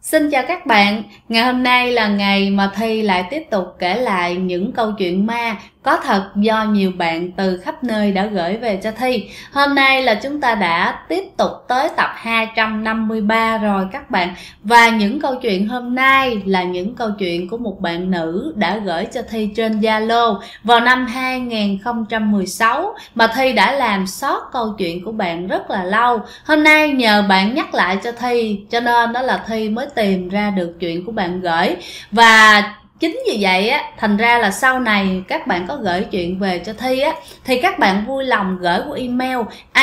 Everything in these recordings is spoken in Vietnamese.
Xin chào các bạn, ngày hôm nay là ngày mà Thi lại tiếp tục kể lại những câu chuyện ma có thật do nhiều bạn từ khắp nơi đã gửi về cho Thi. Hôm nay là chúng ta đã tiếp tục tới tập 253 rồi các bạn. Và những câu chuyện hôm nay là những câu chuyện của một bạn nữ đã gửi cho Thi trên Zalo vào năm 2016 mà Thi đã làm sót câu chuyện của bạn rất là lâu. Hôm nay nhờ bạn nhắc lại cho Thi cho nên đó là Thi mới tìm ra được chuyện của bạn gửi. Và chính vì vậy á, thành ra là sau này các bạn có gửi chuyện về cho Thi á, thì các bạn vui lòng gửi qua email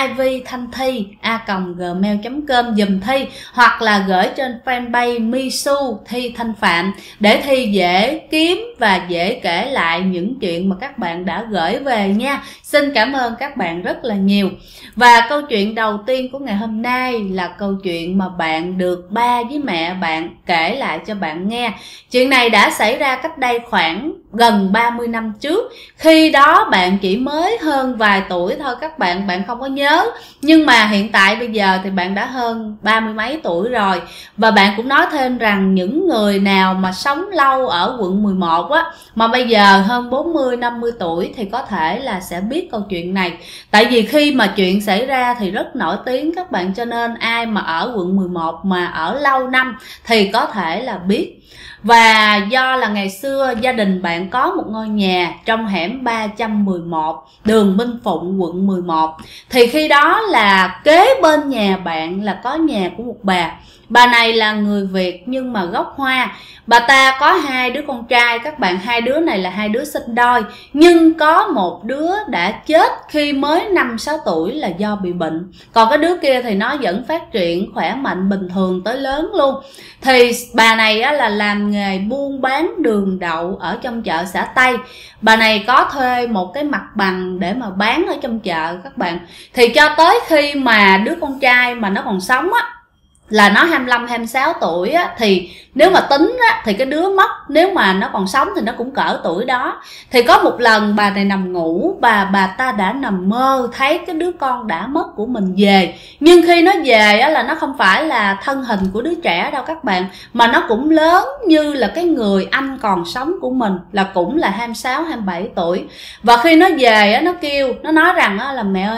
ivthanhthi@gmail.com giùm Thi, hoặc là gửi trên fanpage Misu Thi Thanh Phạm để Thi dễ kiếm và dễ kể lại những chuyện mà các bạn đã gửi về nha. Xin cảm ơn các bạn rất là nhiều. Và câu chuyện đầu tiên của ngày hôm nay là câu chuyện mà bạn được ba với mẹ bạn kể lại cho bạn nghe. Chuyện này đã xảy ra cách đây khoảng gần 30 năm trước. Khi đó bạn chỉ mới hơn vài tuổi thôi các bạn không có nhớ. Nhưng mà hiện tại bây giờ thì bạn đã hơn 30 mấy tuổi rồi. Và bạn cũng nói thêm rằng những người nào mà sống lâu ở quận 11 á, mà bây giờ hơn 40-50 tuổi thì có thể là sẽ biết câu chuyện này. Tại vì khi mà chuyện xảy ra thì rất nổi tiếng các bạn, cho nên ai mà ở quận 11 mà ở lâu năm thì có thể là biết. Và do là ngày xưa gia đình bạn có một ngôi nhà trong hẻm 311 đường Minh Phụng quận 11. Thì khi đó là kế bên nhà bạn là có nhà của một bà. Bà này là người Việt nhưng mà gốc Hoa. Bà ta có hai đứa con trai các bạn, hai đứa này là hai đứa sinh đôi. Nhưng có một đứa đã chết khi mới 5-6 tuổi là do bị bệnh. Còn cái đứa kia thì nó vẫn phát triển khỏe mạnh bình thường tới lớn luôn. Thì bà này á, là làm nghề buôn bán đường đậu ở trong chợ xã Tây. Bà này có thuê một cái mặt bằng để mà bán ở trong chợ các bạn. Thì cho tới khi mà đứa con trai mà nó còn sống á, là nó 25-26 tuổi á, thì nếu mà tính á, thì cái đứa mất nếu mà nó còn sống thì nó cũng cỡ tuổi đó. Thì có một lần bà này nằm ngủ, bà ta đã nằm mơ thấy cái đứa con đã mất của mình về. Nhưng khi nó về á, là nó không phải là thân hình của đứa trẻ đâu các bạn, mà nó cũng lớn như là cái người anh còn sống của mình, là cũng là 26-27 tuổi. Và khi nó về á, nó kêu, nó nói rằng á, là mẹ ơi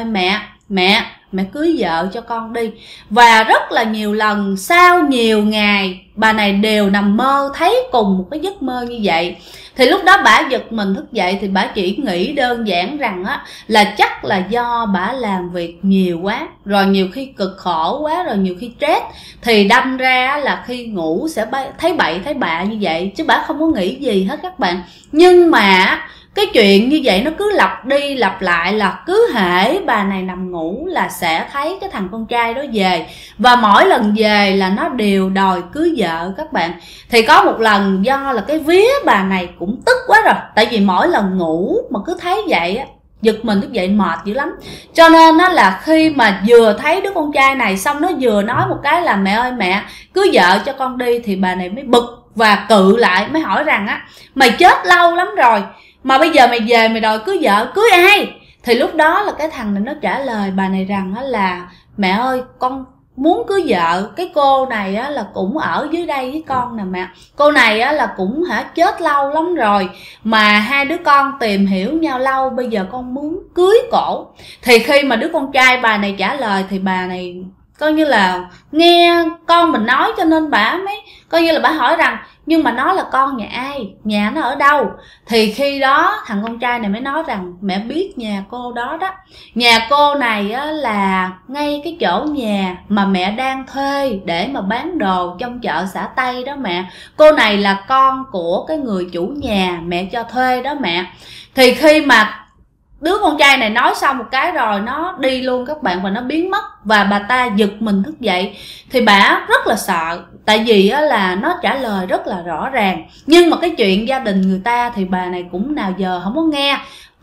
mẹ cưới vợ cho con đi. Và rất là nhiều lần sau nhiều ngày bà này đều nằm mơ thấy cùng một cái giấc mơ như vậy. Thì lúc đó bả giật mình thức dậy thì bả chỉ nghĩ đơn giản rằng á, là chắc là do bả làm việc nhiều quá, rồi nhiều khi cực khổ quá, rồi nhiều khi stress, thì đâm ra là khi ngủ sẽ thấy bậy thấy bạ như vậy, chứ bả không có nghĩ gì hết các bạn. Nhưng mà cái chuyện như vậy nó cứ lặp đi lặp lại, là cứ hễ bà này nằm ngủ là sẽ thấy cái thằng con trai đó về. Và mỗi lần về là nó đều đòi cưới vợ các bạn. Thì có một lần do là cái vía bà này cũng tức quá rồi, tại vì mỗi lần ngủ mà cứ thấy vậy á, giật mình thức dậy mệt dữ lắm. Cho nên nó là khi mà vừa thấy đứa con trai này xong nó vừa nói một cái là mẹ ơi mẹ cưới vợ cho con đi, thì bà này mới bực và cự lại, mới hỏi rằng á, mày chết lâu lắm rồi mà bây giờ mày về mày đòi cưới vợ, cưới ai? Thì lúc đó là cái thằng này nó trả lời bà này rằng là mẹ ơi con muốn cưới vợ, cái cô này á, là cũng ở dưới đây với con nè mẹ. Cô này á, là cũng chết lâu lắm rồi, mà hai đứa con tìm hiểu nhau lâu, bây giờ con muốn cưới cổ. Thì khi mà đứa con trai bà này trả lời thì bà này coi như là nghe con mình nói, cho nên bà mới coi như là bà hỏi rằng nhưng mà nó là con nhà ai, nhà nó ở đâu. Thì khi đó thằng con trai này mới nói rằng mẹ biết nhà cô đó đó, nhà cô này á, là ngay cái chỗ nhà mà mẹ đang thuê để mà bán đồ trong chợ xã Tây đó mẹ. Cô này là con của cái người chủ nhà mẹ cho thuê đó mẹ. Thì khi mà đứa con trai này nói xong một cái rồi nó đi luôn các bạn, và nó biến mất. Và bà ta giật mình thức dậy thì bà rất là sợ, tại vì là nó trả lời rất là rõ ràng. Nhưng mà cái chuyện gia đình người ta thì bà này cũng nào giờ không có nghe.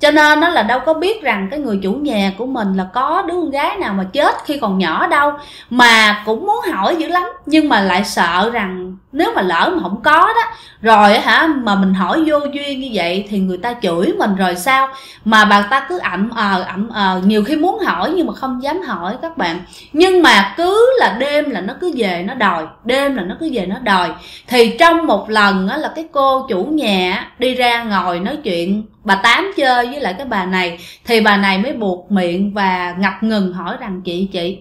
Cho nên nó là đâu có biết rằng cái người chủ nhà của mình là có đứa con gái nào mà chết khi còn nhỏ đâu, mà cũng muốn hỏi dữ lắm, nhưng mà lại sợ rằng nếu mà lỡ mà không có đó rồi mà mình hỏi vô duyên như vậy thì người ta chửi mình rồi sao. Mà bà ta cứ ậm ờ, nhiều khi muốn hỏi nhưng mà không dám hỏi các bạn. Nhưng mà cứ là đêm là nó cứ về nó đòi, đêm là nó cứ về nó đòi. Thì trong một lần là cái cô chủ nhà đi ra ngồi nói chuyện bà Tám chơi với lại cái bà này, thì bà này mới buộc miệng và ngập ngừng hỏi rằng chị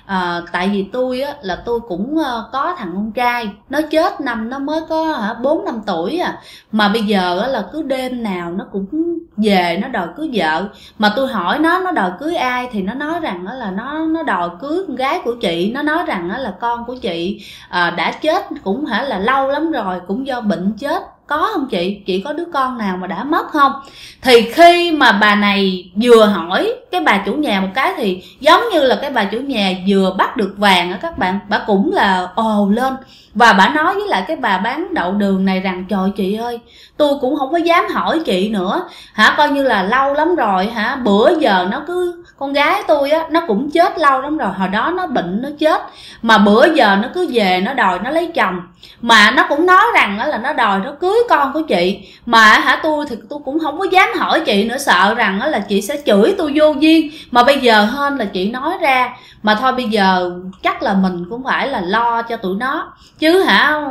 tại vì tôi là tôi cũng có thằng con trai, nó chết năm nó mới có 4-5 tuổi mà bây giờ là cứ đêm nào nó cũng về nó đòi cưới vợ. Mà tôi hỏi nó đòi cưới ai thì nó nói rằng là nó đòi cưới con gái của chị. Nó nói rằng là con của chị đã chết cũng là lâu lắm rồi, cũng do bệnh chết. Có không chị có đứa con nào mà đã mất không? Thì khi mà bà này vừa hỏi cái bà chủ nhà một cái thì giống như là cái bà chủ nhà vừa bắt được vàng các bạn. Bà cũng là ồ lên và bà nói với lại cái bà bán đậu đường này rằng trời chị ơi, tôi cũng không có dám hỏi chị nữa coi như là lâu lắm rồi bữa giờ nó cứ, con gái tôi nó cũng chết lâu lắm rồi, hồi đó nó bệnh nó chết, mà bữa giờ nó cứ về nó đòi nó lấy chồng, mà nó cũng nói rằng là nó đòi nó cưới con của chị. Mà tôi thì tôi cũng không có dám hỏi chị nữa, sợ rằng là chị sẽ chửi tôi vô duyên. Mà bây giờ hên là chị nói ra, mà thôi bây giờ chắc là mình cũng phải là lo cho tụi nó chứ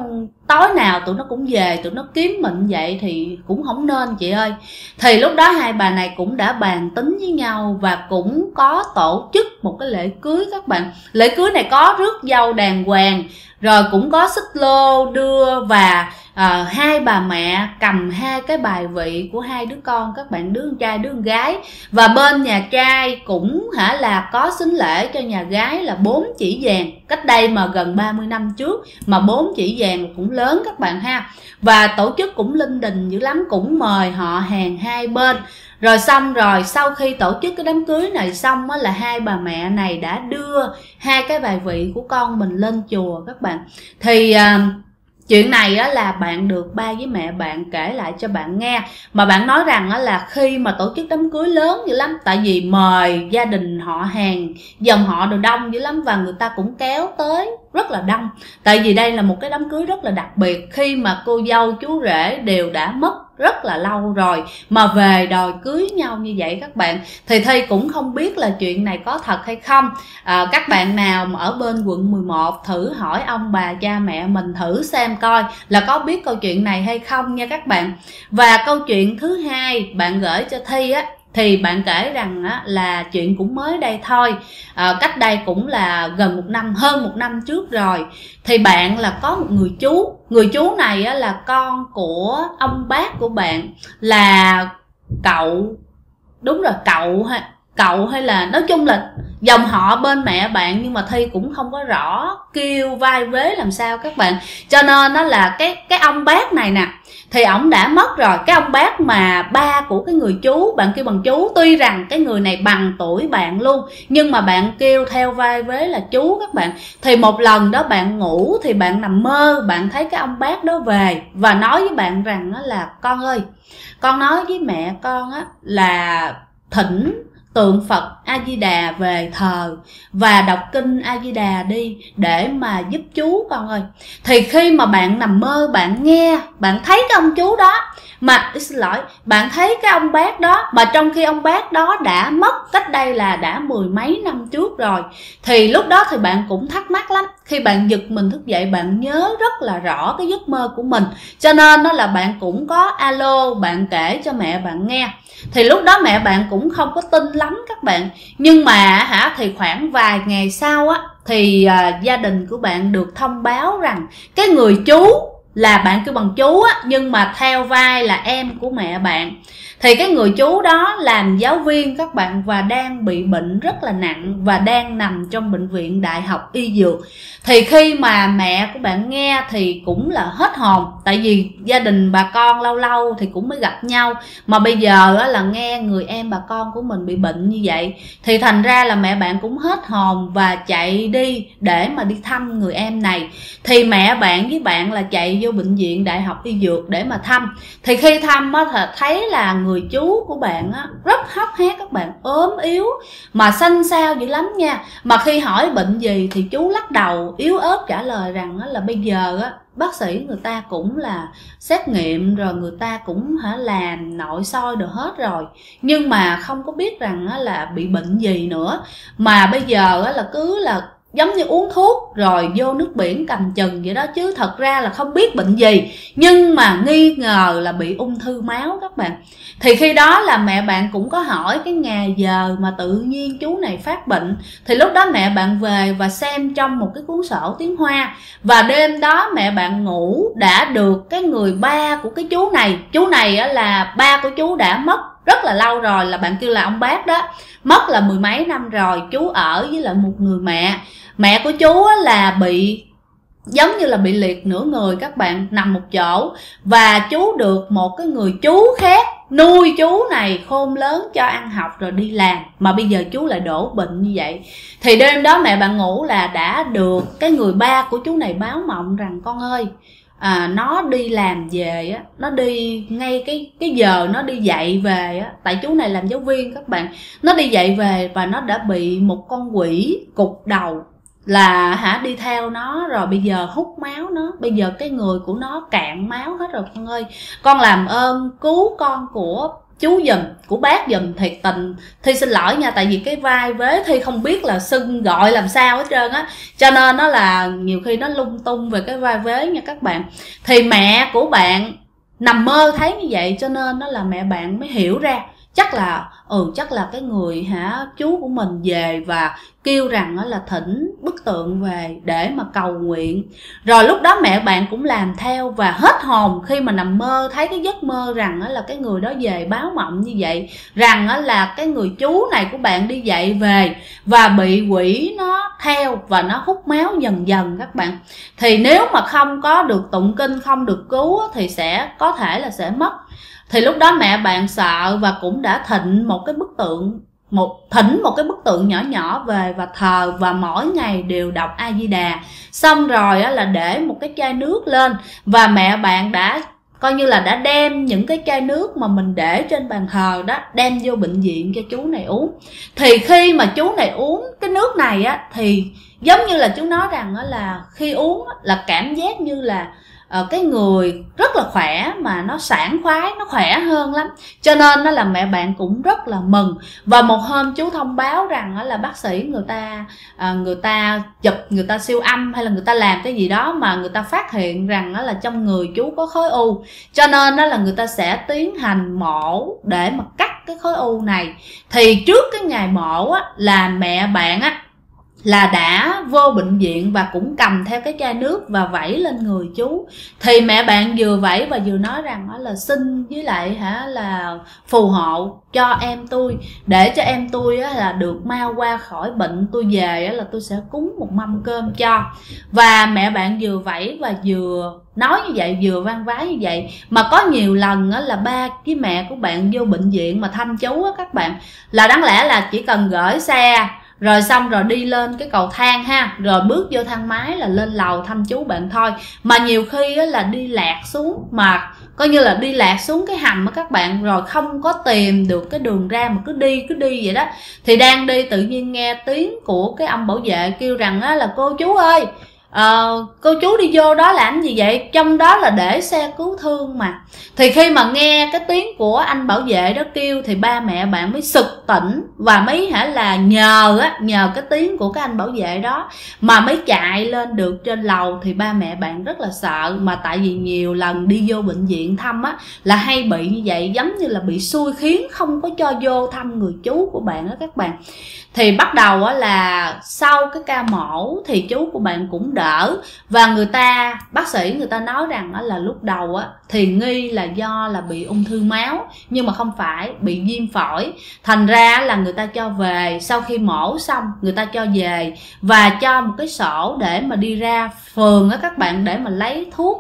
tối nào tụi nó cũng về tụi nó kiếm mình vậy thì cũng không nên chị ơi. Thì lúc đó hai bà này cũng đã bàn tính với nhau và cũng có tổ chức một cái lễ cưới các bạn. Lễ cưới này có rước dâu đàng hoàng, rồi cũng có xích lô đưa và hai bà mẹ cầm hai cái bài vị của hai đứa con các bạn, đứa con trai đứa con gái. Và bên nhà trai cũng là có sính lễ cho nhà gái là 4 chỉ vàng, cách đây mà gần 30 năm trước mà 4 chỉ vàng cũng lớn các bạn ha. Và tổ chức cũng linh đình dữ lắm, cũng mời họ hàng hai bên. Rồi xong rồi sau khi tổ chức cái đám cưới này xong là hai bà mẹ này đã đưa hai cái bài vị của con mình lên chùa các bạn. Thì chuyện này là bạn được ba với mẹ bạn kể lại cho bạn nghe. Mà bạn nói rằng là khi mà tổ chức đám cưới lớn dữ lắm, tại vì mời gia đình họ hàng dòng họ đồ đông dữ lắm, và người ta cũng kéo tới rất là đông. Tại vì đây là một cái đám cưới rất là đặc biệt, khi mà cô dâu chú rể đều đã mất rất là lâu rồi mà về đòi cưới nhau như vậy các bạn. Thì Thi cũng không biết là chuyện này có thật hay không. Các bạn nào mà ở bên quận 11 thử hỏi ông bà cha mẹ mình thử xem coi là có biết câu chuyện này hay không nha các bạn. Và câu chuyện thứ hai bạn gửi cho Thi thì bạn kể rằng là chuyện cũng mới đây thôi, cách đây cũng là gần 1 năm, hơn 1 năm trước rồi. Thì bạn là có một người chú này là con của ông bác của bạn, là cậu, đúng rồi cậu hay là nói chung là dòng họ bên mẹ bạn, nhưng mà Thi cũng không có rõ kêu vai vế làm sao các bạn. Cho nên đó là cái ông bác này nè thì ổng đã mất rồi. Cái ông bác mà ba của cái người chú, bạn kêu bằng chú, tuy rằng cái người này bằng tuổi bạn luôn nhưng mà bạn kêu theo vai vế là chú các bạn. Thì một lần đó bạn ngủ thì bạn nằm mơ, bạn thấy cái ông bác đó về và nói với bạn rằng là con ơi, con nói với mẹ con là thỉnh tượng Phật A Di Đà về thờ và đọc kinh A Di Đà đi để mà giúp chú con ơi. Thì khi mà bạn nằm mơ bạn nghe, bạn thấy cái ông chú đó, mà xin lỗi, bạn thấy cái ông bác đó, mà trong khi ông bác đó đã mất cách đây là đã 10 mấy năm trước rồi. Thì lúc đó thì bạn cũng thắc mắc lắm, khi bạn giật mình thức dậy bạn nhớ rất là rõ cái giấc mơ của mình, cho nên đó là bạn cũng có alo, bạn kể cho mẹ bạn nghe. Thì lúc đó mẹ bạn cũng không có tin lắm các bạn, nhưng mà thì khoảng vài ngày sau thì gia đình của bạn được thông báo rằng cái người chú là bạn kêu bằng chú nhưng mà theo vai là em của mẹ bạn. Thì cái người chú đó làm giáo viên các bạn và đang bị bệnh rất là nặng và đang nằm trong bệnh viện Đại học Y Dược. Thì khi mà mẹ của bạn nghe thì cũng là hết hồn, tại vì gia đình bà con lâu lâu thì cũng mới gặp nhau, mà bây giờ là nghe người em bà con của mình bị bệnh như vậy thì thành ra là mẹ bạn cũng hết hồn và chạy đi để mà đi thăm người em này. Thì mẹ bạn với bạn là chạy vô bệnh viện Đại học Y Dược để mà thăm. Thì khi thăm thì thấy là người chú của bạn á rất hốc hác các bạn, ốm yếu mà xanh xao dữ lắm nha. Mà khi hỏi bệnh gì thì chú lắc đầu yếu ớt trả lời rằng là bây giờ á bác sĩ người ta cũng là xét nghiệm rồi, người ta cũng làm nội soi được hết rồi, nhưng mà không có biết rằng là bị bệnh gì nữa. Mà bây giờ là cứ là giống như uống thuốc rồi vô nước biển cầm chừng vậy đó, chứ thật ra là không biết bệnh gì, nhưng mà nghi ngờ là bị ung thư máu các bạn. Thì khi đó là mẹ bạn cũng có hỏi cái ngày giờ mà tự nhiên chú này phát bệnh. Thì lúc đó mẹ bạn về và xem trong một cái cuốn sổ tiếng Hoa, và đêm đó mẹ bạn ngủ đã được cái người ba của cái chú này. Chú này là ba của chú đã mất rất là lâu rồi, là bạn kêu là ông bác đó, mất là mười mấy năm rồi. Chú ở với lại một người mẹ. Mẹ của chú là bị giống như là bị liệt nửa người các bạn, nằm một chỗ. Và chú được một cái người chú khác nuôi chú này khôn lớn cho ăn học rồi đi làm, mà bây giờ chú lại đổ bệnh như vậy. Thì đêm đó mẹ bạn ngủ là đã được cái người ba của chú này báo mộng rằng con ơi, nó đi làm về á, nó đi ngay cái giờ nó đi dạy về á, tại chú này làm giáo viên các bạn, nó đi dạy về và nó đã bị một con quỷ cụt đầu là đi theo nó rồi, bây giờ hút máu nó, bây giờ cái người của nó cạn máu hết rồi con ơi, con làm ơn cứu con của chú giùm, của bác giùm. Thiệt tình Thi xin lỗi nha, tại vì cái vai vế Thi không biết là xưng gọi làm sao hết trơn á, cho nên nó là nhiều khi nó lung tung về cái vai vế nha các bạn. Thì mẹ của bạn nằm mơ thấy như vậy, cho nên nó là mẹ bạn mới hiểu ra chắc là cái người chú của mình về và kêu rằng là thỉnh bức tượng về để mà cầu nguyện. Rồi lúc đó mẹ bạn cũng làm theo và hết hồn khi mà nằm mơ thấy cái giấc mơ rằng là cái người đó về báo mộng như vậy, rằng là cái người chú này của bạn đi dạy về và bị quỷ nó theo và nó hút máu dần dần các bạn. Thì nếu mà không có được tụng kinh, không được cứu thì sẽ có thể là sẽ mất. Thì lúc đó mẹ bạn sợ và cũng đã thỉnh một cái bức tượng nhỏ nhỏ về và thờ, và mỗi ngày đều đọc A Di Đà. Xong rồi là để một cái chai nước lên, và mẹ bạn đã coi như là đã đem những cái chai nước mà mình để trên bàn thờ đó đem vô bệnh viện cho chú này uống. Thì khi mà chú này uống cái nước này á, thì giống như là chú nói rằng là khi uống là cảm giác như là cái người rất là khỏe, mà nó sảng khoái, nó khỏe hơn lắm. Cho nên là mẹ bạn cũng rất là mừng. Và một hôm chú thông báo rằng là bác sĩ người ta chụp, người ta siêu âm hay là người ta làm cái gì đó mà người ta phát hiện rằng là trong người chú có khối u. Cho nên là người ta sẽ tiến hành mổ để mà cắt cái khối u này. Thì trước cái ngày mổ là mẹ bạn là đã vô bệnh viện và cũng cầm theo cái chai nước và vẩy lên người chú. Thì mẹ bạn vừa vẩy và vừa nói rằng là xin với lại là phù hộ cho em tôi, để cho em tôi là được mau qua khỏi bệnh, tôi về là tôi sẽ cúng một mâm cơm cho. Và mẹ bạn vừa vẩy và vừa nói như vậy, vừa vang vái như vậy. Mà có nhiều lần là ba với mẹ của bạn vô bệnh viện mà thăm chú các bạn, là đáng lẽ là chỉ cần gửi xe rồi xong rồi đi lên cái cầu thang rồi bước vô thang máy là lên lầu thăm chú bạn thôi. Mà nhiều khi là đi lạc xuống, mà coi như là đi lạc xuống cái hầm các bạn, rồi không có tìm được cái đường ra mà cứ đi vậy đó. Thì đang đi tự nhiên nghe tiếng của cái ông bảo vệ kêu rằng là cô chú ơi, cô chú đi vô đó làm gì vậy, trong đó là để xe cứu thương mà. Thì khi mà nghe cái tiếng của anh bảo vệ đó kêu thì ba mẹ bạn mới sực tỉnh và mới là nhờ cái tiếng của cái anh bảo vệ đó mà mới chạy lên được trên lầu. Thì ba mẹ bạn rất là sợ, mà tại vì nhiều lần đi vô bệnh viện thăm là hay bị như vậy, giống như là bị xui khiến không có cho vô thăm người chú của bạn đó các bạn. Thì bắt đầu là sau cái ca mổ thì chú của bạn cũng đỡ, và bác sĩ người ta nói rằng là lúc đầu thì nghi là do là bị ung thư máu, nhưng mà không phải, bị viêm phổi. Thành ra là người ta cho về, sau khi mổ xong người ta cho về và cho một cái sổ để mà đi ra phường các bạn, để mà lấy thuốc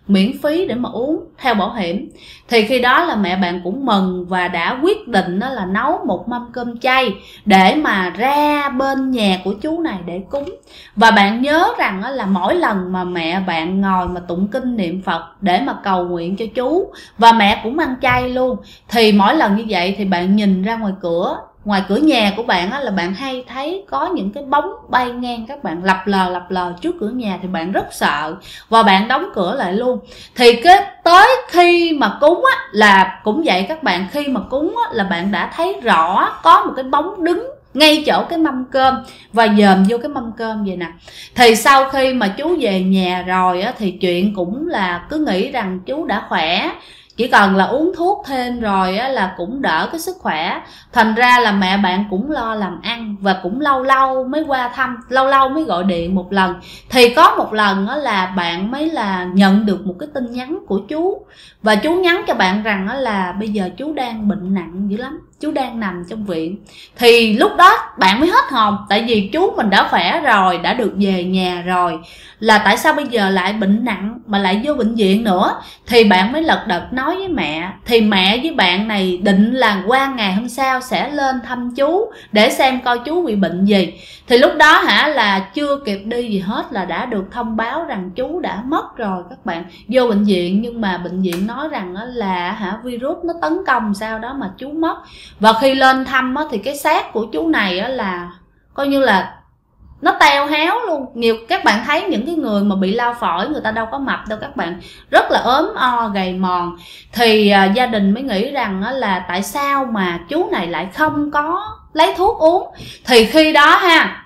miễn phí để mà uống theo bảo hiểm. Thì khi đó là mẹ bạn cũng mừng và đã quyết định đó là nấu một mâm cơm chay để mà ra bên nhà của chú này để cúng. Và bạn nhớ rằng là mỗi lần mà mẹ bạn ngồi mà tụng kinh niệm Phật để mà cầu nguyện cho chú, và mẹ cũng ăn chay luôn, thì mỗi lần như vậy thì bạn nhìn ra ngoài cửa nhà của bạn là bạn hay thấy có những cái bóng bay ngang các bạn, lập lờ trước cửa nhà, thì bạn rất sợ và bạn đóng cửa lại luôn. Thì tới khi mà cúng là cũng vậy các bạn, khi mà cúng là bạn đã thấy rõ có một cái bóng đứng ngay chỗ cái mâm cơm và dòm vô cái mâm cơm vậy nè. Thì sau khi mà chú về nhà rồi thì chuyện cũng là cứ nghĩ rằng chú đã khỏe, chỉ cần là uống thuốc thêm rồi là cũng đỡ cái sức khỏe. Thành ra là mẹ bạn cũng lo làm ăn và cũng lâu lâu mới qua thăm, lâu lâu mới gọi điện một lần. Thì có một lần là bạn mới là nhận được một cái tin nhắn của chú, và chú nhắn cho bạn rằng là bây giờ chú đang bệnh nặng dữ lắm, chú đang nằm trong viện. Thì lúc đó bạn mới hết hồn, tại vì chú mình đã khỏe rồi, đã được về nhà rồi, là tại sao bây giờ lại bệnh nặng mà lại vô bệnh viện nữa. Thì bạn mới lật đật nói với mẹ, thì mẹ với bạn này định là qua ngày hôm sau sẽ lên thăm chú để xem coi chú bị bệnh gì. Thì lúc đó là chưa kịp đi gì hết là đã được thông báo rằng chú đã mất rồi các bạn, vô bệnh viện. Nhưng mà bệnh viện nói rằng là virus nó tấn công sao đó mà chú mất. Và khi lên thăm thì cái xác của chú này là coi như là nó teo héo luôn. Nhiều các bạn thấy những cái người mà bị lao phổi người ta đâu có mập đâu các bạn, rất là ốm o gầy mòn. Thì gia đình mới nghĩ rằng là tại sao mà chú này lại không có lấy thuốc uống. Thì khi đó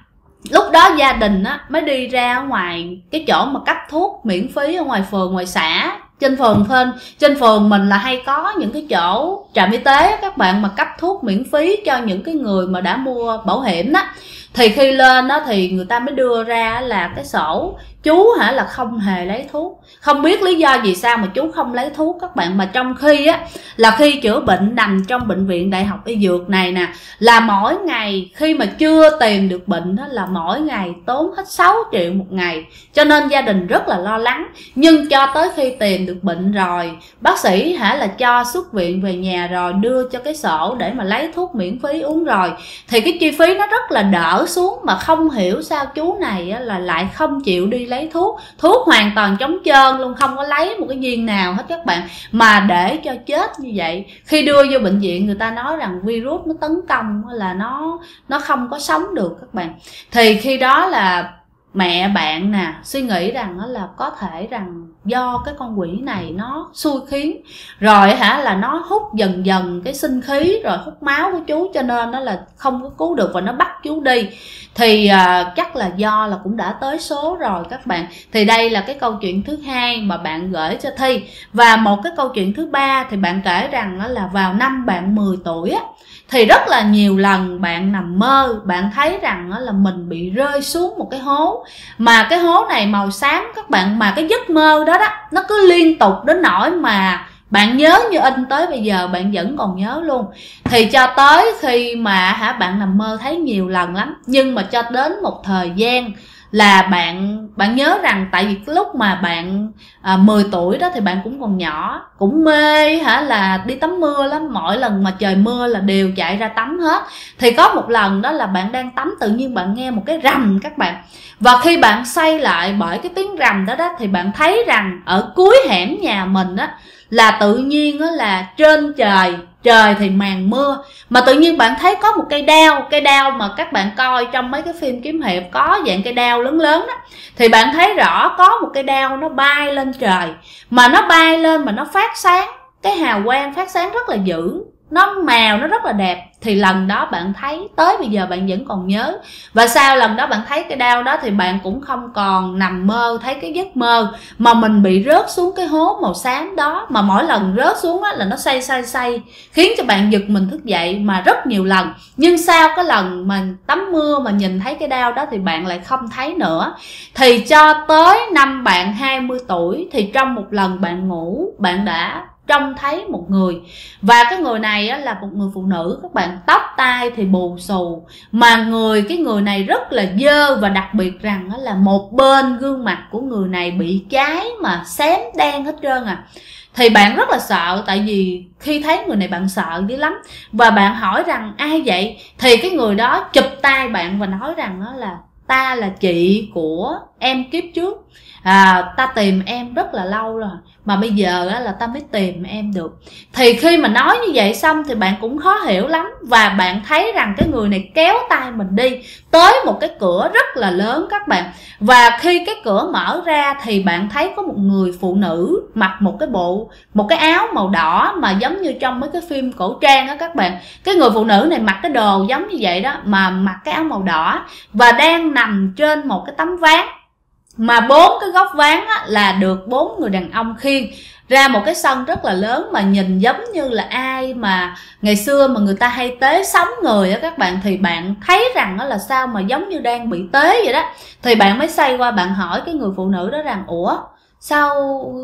lúc đó gia đình mới đi ra ngoài cái chỗ mà cấp thuốc miễn phí ở ngoài phường, ngoài xã. Trên phường mình là hay có những cái chỗ trạm y tế các bạn mà cấp thuốc miễn phí cho những cái người mà đã mua bảo hiểm đó. Thì khi lên thì người ta mới đưa ra là cái sổ chú là không hề lấy thuốc. Không biết lý do vì sao mà chú không lấy thuốc các bạn. Mà trong khi là khi chữa bệnh nằm trong bệnh viện Đại học Y Dược này nè, là mỗi ngày khi mà chưa tìm được bệnh là mỗi ngày tốn hết 6 triệu một ngày. Cho nên gia đình rất là lo lắng. Nhưng cho tới khi tìm được bệnh rồi, bác sĩ là cho xuất viện về nhà rồi, đưa cho cái sổ để mà lấy thuốc miễn phí uống rồi, thì cái chi phí nó rất là đỡ xuống. Mà không hiểu sao chú này là lại không chịu đi lấy thuốc. Thuốc hoàn toàn trống trơn luôn, không có lấy một cái viên nào hết các bạn, mà để cho chết như vậy. Khi đưa vô bệnh viện người ta nói rằng virus nó tấn công là nó không có sống được các bạn. Thì khi đó là mẹ bạn suy nghĩ rằng là có thể rằng do cái con quỷ này nó xui khiến rồi là nó hút dần dần cái sinh khí rồi hút máu của chú, cho nên nó là không có cứu được và nó bắt chú đi. Thì chắc là do là cũng đã tới số rồi các bạn. Thì đây là cái câu chuyện thứ hai mà bạn gửi cho Thi. Và một cái câu chuyện thứ ba thì bạn kể rằng là vào năm bạn 10 tuổi thì rất là nhiều lần bạn nằm mơ, bạn thấy rằng là mình bị rơi xuống một cái hố, mà cái hố này màu xám các bạn. Mà cái giấc mơ đó nó cứ liên tục đến nỗi mà bạn nhớ như in, tới bây giờ bạn vẫn còn nhớ luôn. Thì cho tới khi mà bạn nằm mơ thấy nhiều lần lắm, nhưng mà cho đến một thời gian là bạn nhớ rằng tại vì cái lúc mà bạn 10 tuổi đó thì bạn cũng còn nhỏ, cũng mê là đi tắm mưa lắm. Mỗi lần mà trời mưa là đều chạy ra tắm hết. Thì có một lần đó là bạn đang tắm, tự nhiên bạn nghe một cái rầm các bạn. Và khi bạn xoay lại bởi cái tiếng rầm đó thì bạn thấy rằng ở cuối hẻm nhà mình là tự nhiên là trên trời thì màn mưa, mà tự nhiên bạn thấy có một cây đao mà các bạn coi trong mấy cái phim kiếm hiệp có dạng cây đao lớn lớn đó. Thì bạn thấy rõ có một cây đao nó bay lên trời, mà nó bay lên mà nó phát sáng, cái hào quang phát sáng rất là dữ, nó màu nó rất là đẹp. Thì lần đó bạn thấy, tới bây giờ bạn vẫn còn nhớ. Và sau lần đó bạn thấy cái đao đó thì bạn cũng không còn nằm mơ thấy cái giấc mơ mà mình bị rớt xuống cái hố màu xám đó. Mà mỗi lần rớt xuống là nó say khiến cho bạn giật mình thức dậy mà rất nhiều lần. Nhưng sau cái lần mình tắm mưa mà nhìn thấy cái đao đó thì bạn lại không thấy nữa. Thì cho tới năm bạn 20 tuổi thì trong một lần bạn ngủ, bạn đã trông thấy một người, và cái người này á, là một người phụ nữ các bạn, tóc tai thì bù xù, mà cái người này rất là dơ, và đặc biệt rằng á, là một bên gương mặt của người này bị cháy mà xém đen hết trơn à. Thì bạn rất là sợ, tại vì khi thấy người này bạn sợ dữ lắm, và bạn hỏi rằng ai vậy, thì cái người đó chụp tay bạn và nói rằng đó là ta là chị của em kiếp trước, ta tìm em rất là lâu rồi, mà bây giờ là ta mới tìm em được. Thì khi mà nói như vậy xong thì bạn cũng khó hiểu lắm, và bạn thấy rằng cái người này kéo tay mình đi tới một cái cửa rất là lớn các bạn. Và khi cái cửa mở ra thì bạn thấy có một người phụ nữ mặc một cái áo màu đỏ, mà giống như trong mấy cái phim cổ trang đó các bạn. Cái người phụ nữ này mặc cái đồ giống như vậy đó, mà mặc cái áo màu đỏ, và đang nằm trên một cái tấm ván, mà 4 cái góc ván á, là được 4 người đàn ông khiêng ra một cái sân rất là lớn, mà nhìn giống như là ai mà ngày xưa mà người ta hay tế sống người á các bạn. Thì bạn thấy rằng đó là sao mà giống như đang bị tế vậy đó. Thì bạn mới xoay qua bạn hỏi cái người phụ nữ đó rằng ủa, sao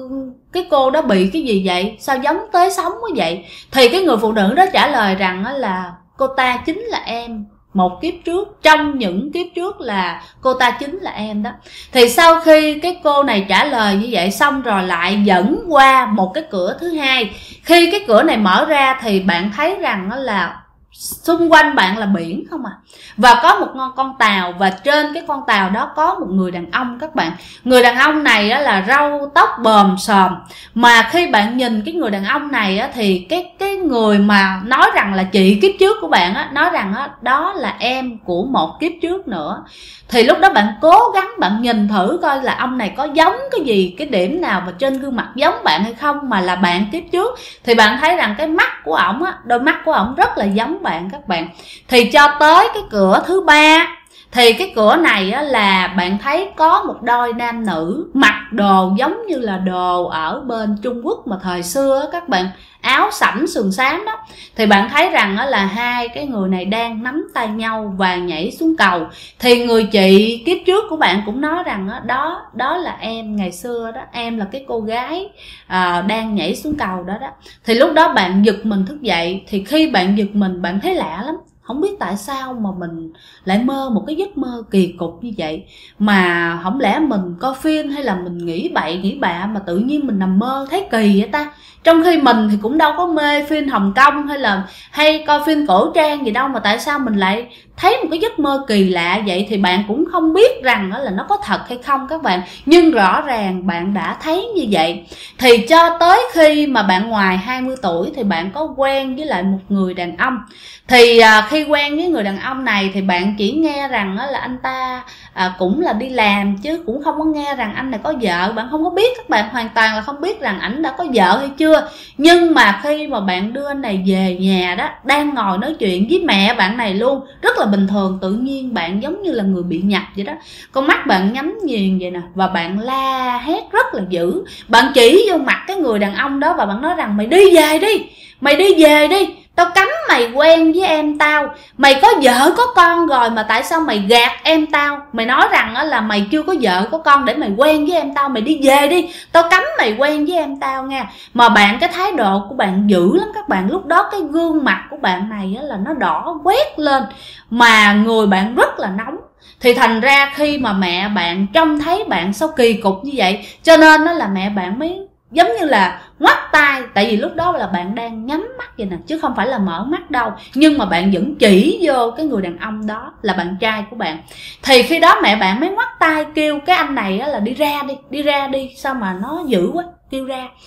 cái cô đó bị cái gì vậy, sao giống tế sống quá vậy? Thì cái người phụ nữ đó trả lời rằng đó là cô ta chính là em một kiếp trước, trong những kiếp trước là cô ta chính là em đó. Thì sau khi cái cô này trả lời như vậy xong rồi lại dẫn qua một cái cửa thứ hai. Khi cái cửa này mở ra thì bạn thấy rằng đó là xung quanh bạn là biển không à, và có một con tàu, và trên cái con tàu đó có một người đàn ông các bạn. Người đàn ông này á, là râu tóc bồm xồm, mà khi bạn nhìn cái người đàn ông này á, thì cái người mà nói rằng là chị kiếp trước của bạn á, nói rằng á, đó là em của một kiếp trước nữa. Thì lúc đó bạn cố gắng bạn nhìn thử coi là ông này có giống cái gì, cái điểm nào mà trên gương mặt giống bạn hay không, mà là bạn kiếp trước. Thì bạn thấy rằng cái mắt của ổng á, đôi mắt của ổng rất là giống bạn các bạn. Thì cho tới cái cửa thứ ba, thì cái cửa này á, là bạn thấy có một đôi nam nữ mặc đồ giống như là đồ ở bên Trung Quốc mà thời xưa á, các bạn, áo sẫm sườn xám đó. Thì bạn thấy rằng á, là hai cái người này đang nắm tay nhau và nhảy xuống cầu. Thì người chị kiếp trước của bạn cũng nói rằng á, đó là em ngày xưa đó, em là cái cô gái đang nhảy xuống cầu đó đó. Thì lúc đó bạn giật mình thức dậy. Thì khi bạn giật mình bạn thấy lạ lắm, không biết tại sao mà mình lại mơ một cái giấc mơ kỳ cục như vậy, mà không lẽ mình coi phim hay là mình nghĩ bậy nghĩ bạ mà tự nhiên mình nằm mơ thấy kỳ vậy ta. Trong khi mình thì cũng đâu có mê phim Hồng Kông hay coi phim cổ trang gì đâu, mà tại sao mình lại thấy một cái giấc mơ kỳ lạ vậy. Thì bạn cũng không biết rằng là nó có thật hay không các bạn, nhưng rõ ràng bạn đã thấy như vậy. Thì cho tới khi mà bạn ngoài 20 tuổi thì bạn có quen với lại một người đàn ông. Thì khi quen với người đàn ông này thì bạn chỉ nghe rằng là anh ta cũng là đi làm, chứ cũng không có nghe rằng anh này có vợ. Bạn không có biết, các bạn hoàn toàn là không biết rằng ảnh đã có vợ hay chưa. Nhưng mà khi mà bạn đưa anh này về nhà đó, đang ngồi nói chuyện với mẹ bạn này luôn, rất là bình thường, tự nhiên bạn giống như là người bị nhập vậy đó. Con mắt bạn nhắm nghiền vậy nè, và bạn la hét rất là dữ. Bạn chỉ vô mặt cái người đàn ông đó và bạn nói rằng mày đi về đi, mày đi về đi, tao cấm mày quen với em tao. Mày có vợ có con rồi mà tại sao mày gạt em tao? Mày nói rằng là mày chưa có vợ có con để mày quen với em tao. Mày đi về đi, tao cấm mày quen với em tao nha. Mà bạn, cái thái độ của bạn dữ lắm các bạn. Lúc đó cái gương mặt của bạn này là nó đỏ quét lên, mà người bạn rất là nóng. Thì thành ra khi mà mẹ bạn trông thấy bạn sau kỳ cục như vậy, cho nên là mẹ bạn mới giống như là ngoắt tay. Tại vì lúc đó là bạn đang nhắm mắt vậy nè, chứ không phải là mở mắt đâu. Nhưng mà bạn vẫn chỉ vô cái người đàn ông đó là bạn trai của bạn. Thì khi đó mẹ bạn mới ngoắt tay kêu cái anh này là đi ra đi, đi ra đi. Sao mà nó dữ quá, kêu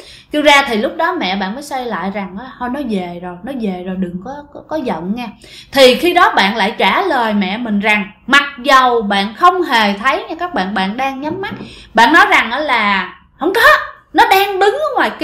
ra. Thì lúc đó mẹ bạn mới xoay lại rằng thôi nó về rồi, đừng có giận nha. Thì khi đó bạn lại trả lời mẹ mình rằng mặc dầu bạn không hề thấy nha các bạn, bạn đang nhắm mắt. Bạn nói rằng là không có, nó đang đứng ở ngoài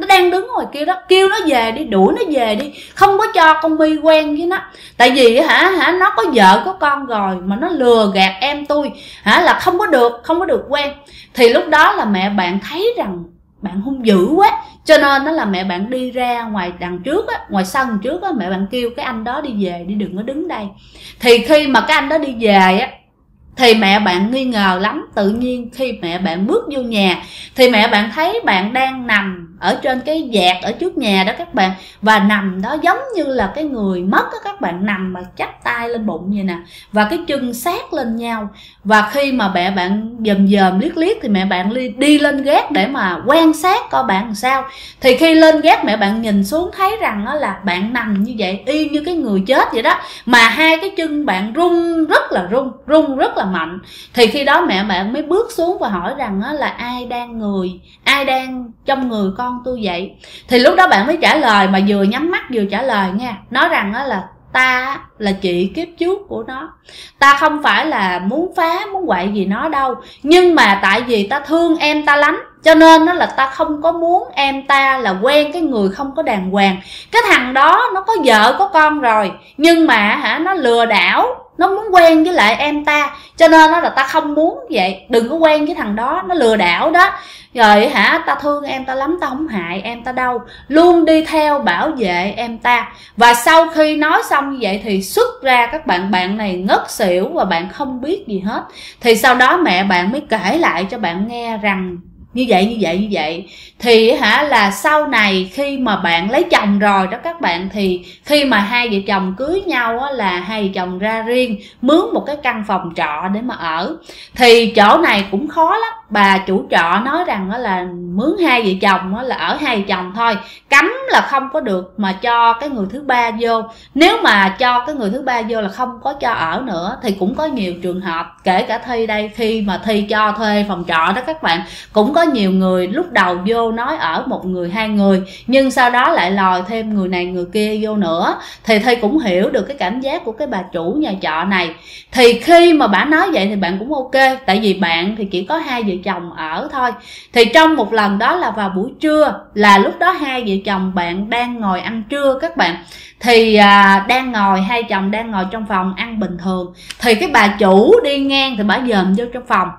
kia đó, kêu nó về đi, đuổi nó về đi, không có cho con My quen với nó. Tại vì nó có vợ có con rồi mà nó lừa gạt em tôi là không có được quen. Thì lúc đó là mẹ bạn thấy rằng bạn hung dữ quá, cho nên là mẹ bạn đi ra ngoài đằng trước á, ngoài sân trước á, mẹ bạn kêu cái anh đó đi về đi, đừng có đứng đây. Thì khi mà cái anh đó đi về á thì mẹ bạn nghi ngờ lắm. Tự nhiên khi mẹ bạn bước vô nhà thì mẹ bạn thấy bạn đang nằm ở trên cái vạt ở trước nhà đó các bạn, và nằm đó giống như là cái người mất đó các bạn, nằm mà chắp tay lên bụng vậy nè, và cái chân sát lên nhau. Và khi mà mẹ bạn dòm liếc liếc thì mẹ bạn đi lên gác để mà quan sát coi bạn làm sao. Thì khi lên gác mẹ bạn nhìn xuống thấy rằng đó là bạn nằm như vậy y như cái người chết vậy đó, mà hai cái chân bạn rung rất là mạnh. Thì khi đó mẹ bạn mới bước xuống và hỏi rằng đó là ai đang trong người con tôi vậy. Thì lúc đó bạn mới trả lời, mà vừa nhắm mắt vừa trả lời nha, nói rằng đó là ta là chị kiếp trước của nó, ta không phải là muốn phá muốn quậy gì nó đâu, nhưng mà tại vì ta thương em ta lắm, cho nên đó là ta không có muốn em ta là quen cái người không có đàng hoàng. Cái thằng đó nó có vợ có con rồi, nhưng mà nó lừa đảo, nó muốn quen với lại em ta, cho nên đó là ta không muốn vậy, đừng có quen với thằng đó, nó lừa đảo đó. Rồi ta thương em ta lắm, ta không hại em ta đâu, luôn đi theo bảo vệ em ta. Và sau khi nói xong như vậy thì xuất ra các bạn này ngất xỉu và bạn không biết gì hết. Thì sau đó mẹ bạn mới kể lại cho bạn nghe rằng như vậy. Thì là sau này khi mà bạn lấy chồng rồi đó các bạn, thì khi mà hai vợ chồng cưới nhau á, là hai vợ chồng ra riêng mướn một cái căn phòng trọ để mà ở. Thì chỗ này cũng khó lắm, bà chủ trọ nói rằng là mướn hai vợ chồng là ở hai vợ chồng thôi, cấm là không có được mà cho cái người thứ ba vô. Nếu mà cho cái người thứ ba vô là không có cho ở nữa. Thì cũng có nhiều trường hợp, kể cả Thi đây, khi mà Thi cho thuê phòng trọ đó các bạn, cũng có nhiều người lúc đầu vô nói ở một người hai người, nhưng sau đó lại lòi thêm người này người kia vô nữa. Thì Thi cũng hiểu được cái cảm giác của cái bà chủ nhà trọ này. Thì khi mà bà nói vậy thì bạn cũng ok, tại vì bạn thì chỉ có hai vợ chồng ở thôi. Thì trong một lần đó là vào buổi trưa, là lúc đó hai vợ chồng bạn đang ngồi ăn trưa các bạn. Thì hai chồng đang ngồi trong phòng ăn bình thường. Thì cái bà chủ đi ngang thì bả dòm vô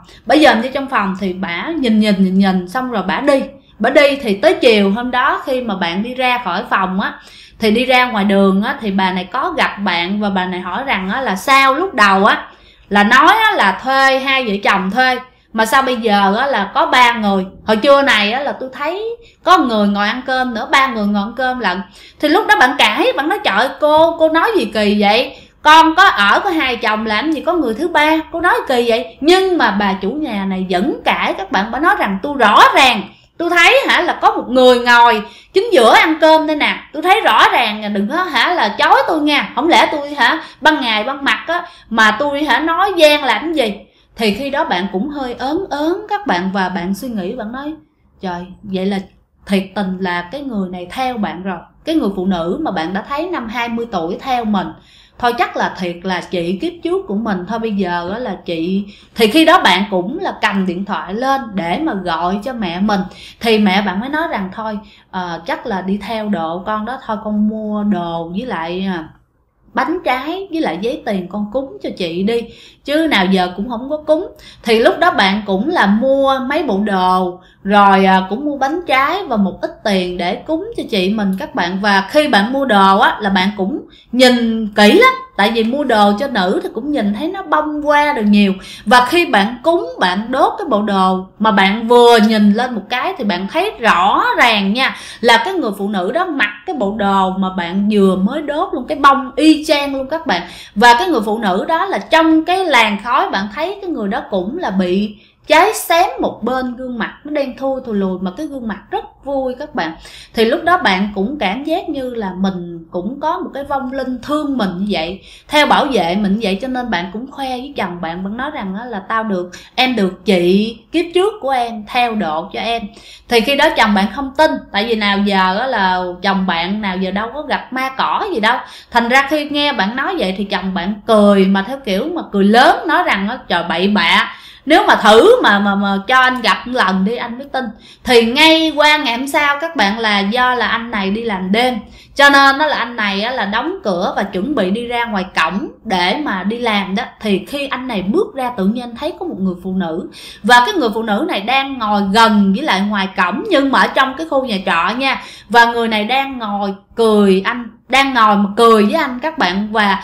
trong phòng. Thì bả nhìn xong rồi bả đi. Thì tới chiều hôm đó khi mà bạn đi ra khỏi phòng á, thì đi ra ngoài đường á, thì bà này có gặp bạn. Và bà này hỏi rằng á, là sao lúc đầu á là nói á, là thuê hai vợ chồng thuê, mà sao bây giờ á, là có ba người. Hồi trưa này á, là tôi thấy có người ngồi ăn cơm nữa, ba người ngồi ăn cơm lận. Thì lúc đó bạn cãi, bạn nói trời ơi, cô nói gì kỳ vậy, con có ở có hai chồng làm gì có người thứ ba, cô nói kỳ vậy. Nhưng mà bà chủ nhà này vẫn cãi các bạn. Bà nói rằng tôi rõ ràng tôi thấy là có một người ngồi chính giữa ăn cơm đây nè, tôi thấy rõ ràng, đừng có là chối tôi nha, không lẽ tôi ban ngày ban mặt á mà tôi nói gian làm cái gì. Thì khi đó bạn cũng hơi ớn các bạn, và bạn suy nghĩ, bạn nói trời, vậy là thiệt tình là cái người này theo bạn rồi. Cái người phụ nữ mà bạn đã thấy năm 20 tuổi theo mình, thôi chắc là thiệt là chị kiếp trước của mình thôi, bây giờ đó là chị. Thì khi đó bạn cũng là cầm điện thoại lên để mà gọi cho mẹ mình. Thì mẹ bạn mới nói rằng thôi chắc là đi theo độ con đó thôi, con mua đồ với lại bánh trái với lại giấy tiền con cúng cho chị đi, chứ nào giờ cũng không có cúng. Thì lúc đó bạn cũng là mua mấy bộ đồ, rồi cũng mua bánh trái và một ít tiền để cúng cho chị mình các bạn. Và khi bạn mua đồ á là bạn cũng nhìn kỹ lắm, tại vì mua đồ cho nữ thì cũng nhìn thấy nó bông qua được nhiều. Và khi bạn cúng, bạn đốt cái bộ đồ mà bạn vừa nhìn lên một cái thì bạn thấy rõ ràng nha, là cái người phụ nữ đó mặc cái bộ đồ mà bạn vừa mới đốt luôn, cái bông y chang luôn các bạn. Và cái người phụ nữ đó là trong cái làn khói bạn thấy cái người đó cũng là bị cháy xém một bên gương mặt, nó đen thui thùi lùi mà cái gương mặt rất vui các bạn. Thì lúc đó bạn cũng cảm giác như là mình cũng có một cái vong linh thương mình như vậy, theo bảo vệ mình như vậy, cho nên bạn cũng khoe với chồng bạn. Bạn nói rằng là em được chị kiếp trước của em theo độ cho em. Thì khi đó chồng bạn không tin, tại vì nào giờ là chồng bạn nào giờ đâu có gặp ma cỏ gì đâu. Thành ra khi nghe bạn nói vậy thì chồng bạn cười, mà theo kiểu mà cười lớn, nói rằng trời bậy bạ, nếu mà thử mà cho anh gặp một lần đi anh mới tin. Thì ngay qua ngày hôm sau các bạn, là do là anh này đi làm đêm, cho nên đó là anh này là đóng cửa và chuẩn bị đi ra ngoài cổng để mà đi làm đó. Thì khi anh này bước ra, tự nhiên anh thấy có một người phụ nữ, và cái người phụ nữ này đang ngồi gần với lại ngoài cổng, nhưng mà ở trong cái khu nhà trọ nha. Và người này đang ngồi cười, anh đang ngồi mà cười với anh các bạn. Và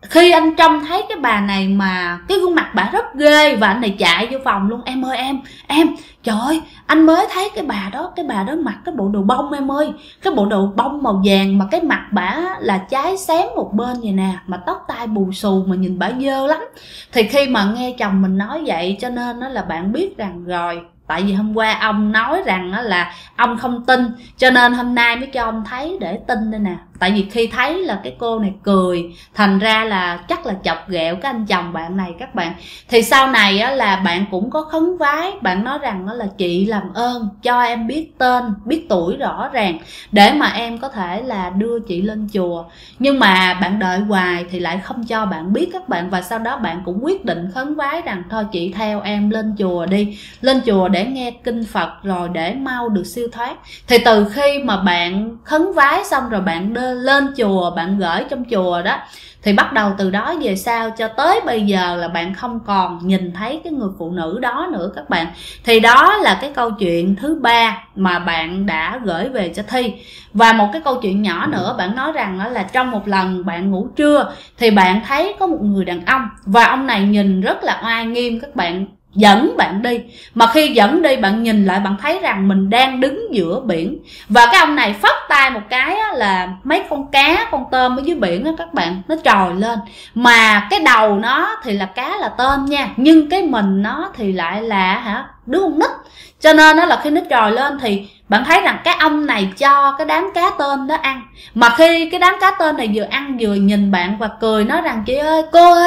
Khi anh trông thấy cái bà này mà cái gương mặt bà rất ghê, và anh này chạy vô phòng luôn: em ơi em, trời ơi, anh mới thấy cái bà đó mặc cái bộ đồ bông em ơi, cái bộ đồ bông màu vàng mà cái mặt bả là cháy xém một bên vậy nè, mà tóc tai bù xù mà nhìn bả dơ lắm. Thì khi mà nghe chồng mình nói vậy, cho nên là bạn biết rằng rồi, tại vì hôm qua ông nói rằng là ông không tin, cho nên hôm nay mới cho ông thấy để tin đây nè. Tại vì khi thấy là cái cô này cười, thành ra là chắc là chọc ghẹo cái anh chồng bạn này các bạn. Thì sau này là bạn cũng có khấn vái, bạn nói rằng là chị làm ơn cho em biết tên, biết tuổi rõ ràng để mà em có thể là đưa chị lên chùa. Nhưng mà bạn đợi hoài thì lại không cho bạn biết các bạn. Và sau đó bạn cũng quyết định khấn vái rằng thôi chị theo em lên chùa đi, lên chùa để nghe kinh Phật rồi để mau được siêu thoát. Thì từ khi mà bạn khấn vái xong rồi bạn lên chùa, bạn gửi trong chùa đó, thì bắt đầu từ đó về sau cho tới bây giờ là bạn không còn nhìn thấy cái người phụ nữ đó nữa các bạn. Thì đó là cái câu chuyện thứ 3 mà bạn đã gửi về cho Thi. Và một cái câu chuyện nhỏ nữa, bạn nói rằng là trong một lần bạn ngủ trưa thì bạn thấy có một người đàn ông, và ông này nhìn rất là oai nghiêm các bạn, dẫn bạn đi. Mà khi dẫn đi bạn nhìn lại bạn thấy rằng mình đang đứng giữa biển, và cái ông này phất tay một cái là mấy con cá, con tôm ở dưới biển đó các bạn, nó trồi lên. Mà cái đầu nó thì là cá là tôm nha, nhưng cái mình nó thì lại là đứa con nít. Cho nên đó là khi nó trồi lên thì bạn thấy rằng cái ông này cho cái đám cá tôm đó ăn. Mà khi cái đám cá tôm này vừa ăn vừa nhìn bạn và cười, nói rằng chị ơi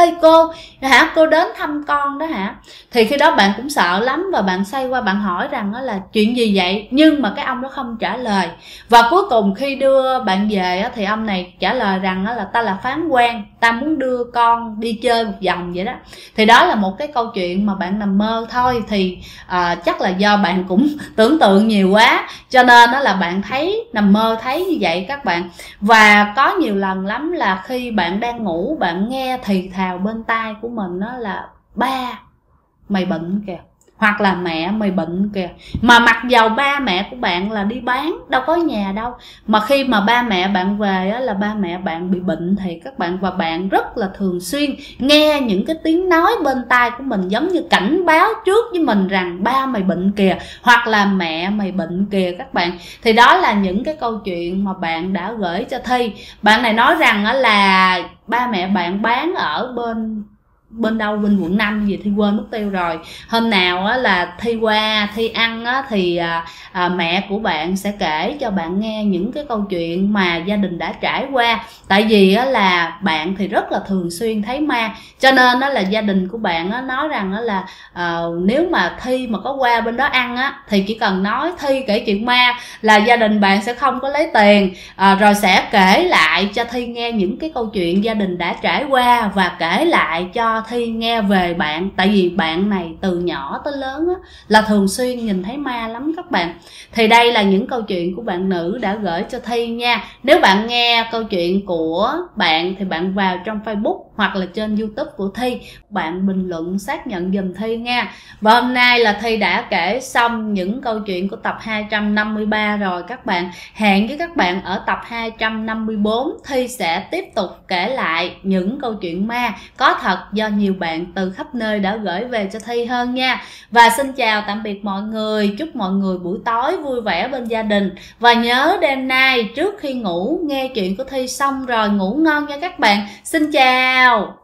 cô đến thăm con đó hả. Thì khi đó bạn cũng sợ lắm, và bạn xoay qua bạn hỏi rằng là chuyện gì vậy, nhưng mà cái ông đó không trả lời. Và cuối cùng khi đưa bạn về thì ông này trả lời rằng là ta là phán quan, ta muốn đưa con đi chơi một vòng vậy đó. Thì đó là một cái câu chuyện mà bạn nằm mơ thôi. Thì chắc là do bạn cũng tưởng tượng nhiều quá, cho nên đó là bạn thấy, nằm mơ thấy như vậy các bạn. Và có nhiều lần lắm là khi bạn đang ngủ, bạn nghe thì thào bên tai của mình đó là ba mày bệnh kìa, hoặc là mẹ mày bệnh kìa. Mà mặc dầu ba mẹ của bạn là đi bán, đâu có nhà đâu, mà khi mà ba mẹ bạn về là ba mẹ bạn bị bệnh thì các bạn. Và bạn rất là thường xuyên nghe những cái tiếng nói bên tai của mình giống như cảnh báo trước với mình rằng ba mày bệnh kìa, hoặc là mẹ mày bệnh kìa các bạn. Thì đó là những cái câu chuyện mà bạn đã gửi cho Thi. Bạn này nói rằng là ba mẹ bạn bán ở bên đâu, bên quận 5 gì Thi quên mất tiêu rồi. Hôm nào là Thi qua Thi ăn thì mẹ của bạn sẽ kể cho bạn nghe những cái câu chuyện mà gia đình đã trải qua. Tại vì là bạn thì rất là thường xuyên thấy ma, cho nên là gia đình của bạn nói rằng là nếu mà Thi mà có qua bên đó ăn thì chỉ cần nói Thi kể chuyện ma là gia đình bạn sẽ không có lấy tiền, rồi sẽ kể lại cho Thi nghe những cái câu chuyện gia đình đã trải qua, và kể lại cho Thi nghe về bạn. Tại vì bạn này từ nhỏ tới lớn là thường xuyên nhìn thấy ma lắm các bạn. Thì đây là những câu chuyện của bạn nữ đã gửi cho Thi nha. Nếu bạn nghe câu chuyện của bạn thì bạn vào trong Facebook hoặc là trên YouTube của Thi, bạn bình luận xác nhận giùm Thi nha. Và hôm nay là Thi đã kể xong những câu chuyện của tập 253 rồi các bạn. Hẹn với các bạn ở tập 254, Thi sẽ tiếp tục kể lại những câu chuyện ma có thật do nhiều bạn từ khắp nơi đã gửi về cho Thi hơn nha. Và xin chào tạm biệt mọi người, chúc mọi người buổi tối vui vẻ bên gia đình. Và nhớ đêm nay trước khi ngủ nghe chuyện của Thi xong rồi ngủ ngon nha các bạn. Xin chào.